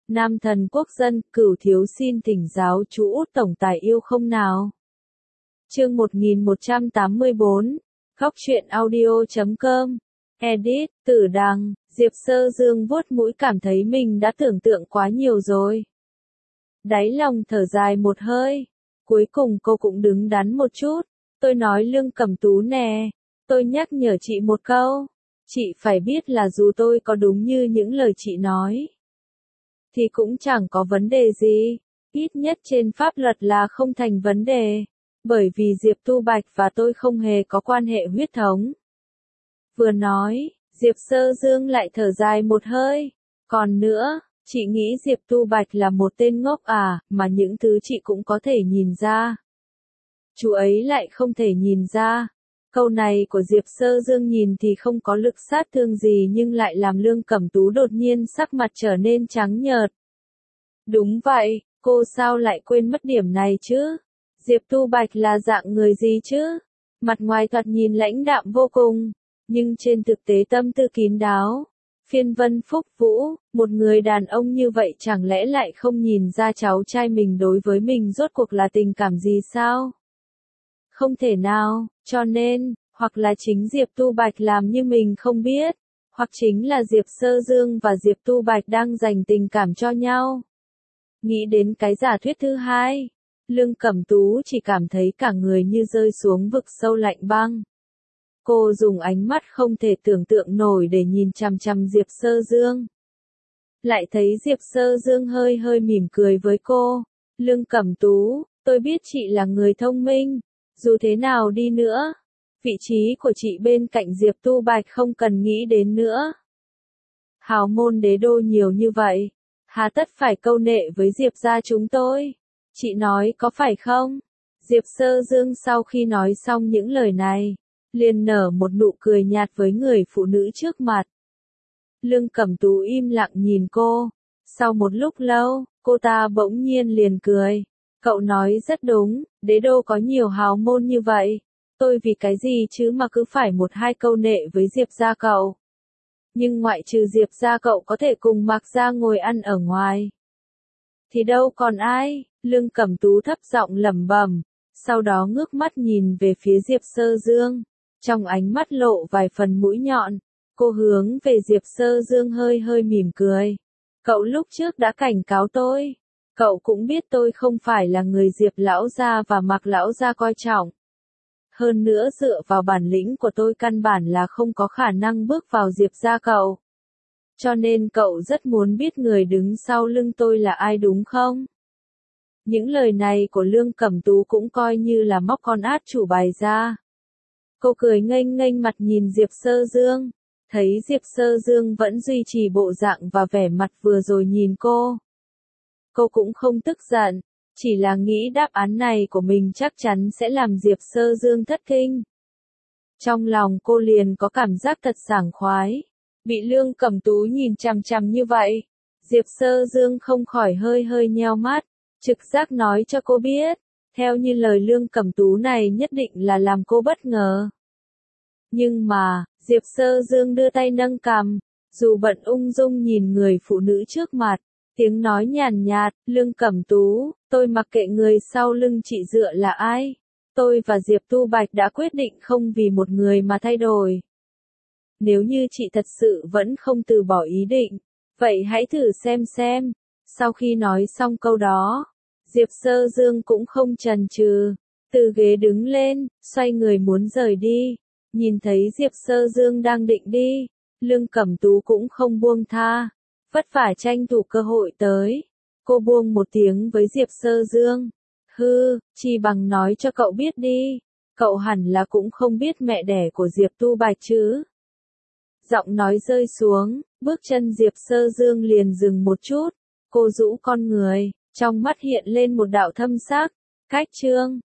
Nam thần quốc dân, Cửu thiếu xin thỉnh giáo chú Út tổng tài yêu không nào. Chương 1184, Góc truyện audio.com. Edit, Tử Đằng, Diệp Sơ Dương vuốt mũi cảm thấy mình đã tưởng tượng quá nhiều rồi. Đáy lòng thở dài một hơi. Cuối cùng cô cũng đứng đắn một chút. Tôi nói Lương Cẩm Tú nè. Tôi nhắc nhở chị một câu. Chị phải biết là dù tôi có đúng như những lời chị nói, thì cũng chẳng có vấn đề gì. Ít nhất trên pháp luật là không thành vấn đề. Bởi vì Diệp Tu Bạch và tôi không hề có quan hệ huyết thống. Vừa nói, Diệp Sơ Dương lại thở dài một hơi. Còn nữa, chị nghĩ Diệp Tu Bạch là một tên ngốc à, mà những thứ chị cũng có thể nhìn ra. Chú ấy lại không thể nhìn ra. Câu này của Diệp Sơ Dương nhìn thì không có lực sát thương gì nhưng lại làm Lương Cẩm Tú đột nhiên sắc mặt trở nên trắng nhợt. Đúng vậy, cô sao lại quên mất điểm này chứ? Diệp Tu Bạch là dạng người gì chứ? Mặt ngoài thoạt nhìn lãnh đạm vô cùng, nhưng trên thực tế tâm tư kín đáo. Phiên Vân Phúc Vũ, một người đàn ông như vậy chẳng lẽ lại không nhìn ra cháu trai mình đối với mình rốt cuộc là tình cảm gì sao? Không thể nào, cho nên, hoặc là chính Diệp Tu Bạch làm như mình không biết, hoặc chính là Diệp Sơ Dương và Diệp Tu Bạch đang dành tình cảm cho nhau. Nghĩ đến cái giả thuyết thứ hai, Lương Cẩm Tú chỉ cảm thấy cả người như rơi xuống vực sâu lạnh băng. Cô dùng ánh mắt không thể tưởng tượng nổi để nhìn chằm chằm Diệp Sơ Dương. Lại thấy Diệp Sơ Dương hơi hơi mỉm cười với cô. Lương Cẩm Tú, tôi biết chị là người thông minh. Dù thế nào đi nữa, vị trí của chị bên cạnh Diệp Tu Bạch không cần nghĩ đến nữa. Hào môn đế đô nhiều như vậy, hà tất phải câu nệ với Diệp gia chúng tôi. Chị nói có phải không? Diệp Sơ Dương sau khi nói xong những lời này, liền nở một nụ cười nhạt với người phụ nữ trước mặt. Lương Cẩm Tú im lặng nhìn cô. Sau một lúc lâu, cô ta bỗng nhiên liền cười. Cậu nói rất đúng, đế đô có nhiều hào môn như vậy. Tôi vì cái gì chứ mà cứ phải một hai câu nệ với Diệp gia cậu. Nhưng ngoại trừ Diệp gia cậu có thể cùng Mạc gia ngồi ăn ở ngoài, thì đâu còn ai. Lương Cẩm Tú thấp giọng lẩm bẩm, sau đó ngước mắt nhìn về phía Diệp Sơ Dương. Trong ánh mắt lộ vài phần mũi nhọn, cô hướng về Diệp Sơ Dương hơi hơi mỉm cười. Cậu lúc trước đã cảnh cáo tôi. Cậu cũng biết tôi không phải là người Diệp lão gia và Mạc lão gia coi trọng. Hơn nữa dựa vào bản lĩnh của tôi căn bản là không có khả năng bước vào Diệp gia cậu. Cho nên cậu rất muốn biết người đứng sau lưng tôi là ai đúng không? Những lời này của Lương Cẩm Tú cũng coi như là móc con át chủ bài ra. Cô cười nghênh nghênh mặt nhìn Diệp Sơ Dương. Thấy Diệp Sơ Dương vẫn duy trì bộ dạng và vẻ mặt vừa rồi nhìn cô. Cô cũng không tức giận, chỉ là nghĩ đáp án này của mình chắc chắn sẽ làm Diệp Sơ Dương thất kinh. Trong lòng cô liền có cảm giác thật sảng khoái. Bị Lương Cẩm Tú nhìn chằm chằm như vậy, Diệp Sơ Dương không khỏi hơi hơi nheo mắt, trực giác nói cho cô biết, theo như lời Lương Cẩm Tú này nhất định là làm cô bất ngờ. Nhưng mà, Diệp Sơ Dương đưa tay nâng cằm, dù bận ung dung nhìn người phụ nữ trước mặt, tiếng nói nhàn nhạt, Lương Cẩm Tú, tôi mặc kệ người sau lưng chị dựa là ai. Tôi và Diệp Tu Bạch đã quyết định không vì một người mà thay đổi. Nếu như chị thật sự vẫn không từ bỏ ý định, vậy hãy thử xem. Sau khi nói xong câu đó, Diệp Sơ Dương cũng không chần chừ, từ ghế đứng lên, xoay người muốn rời đi. Nhìn thấy Diệp Sơ Dương đang định đi, Lương Cẩm Tú cũng không buông tha, vất vả tranh thủ cơ hội tới. Cô buông một tiếng với Diệp Sơ Dương. Chi bằng nói cho cậu biết đi, cậu hẳn là cũng không biết mẹ đẻ của Diệp Tu Bạch chứ. Giọng nói rơi xuống, bước chân Diệp Sơ Dương liền dừng một chút, cô rũ con người, trong mắt hiện lên một đạo thâm sắc. Cách chương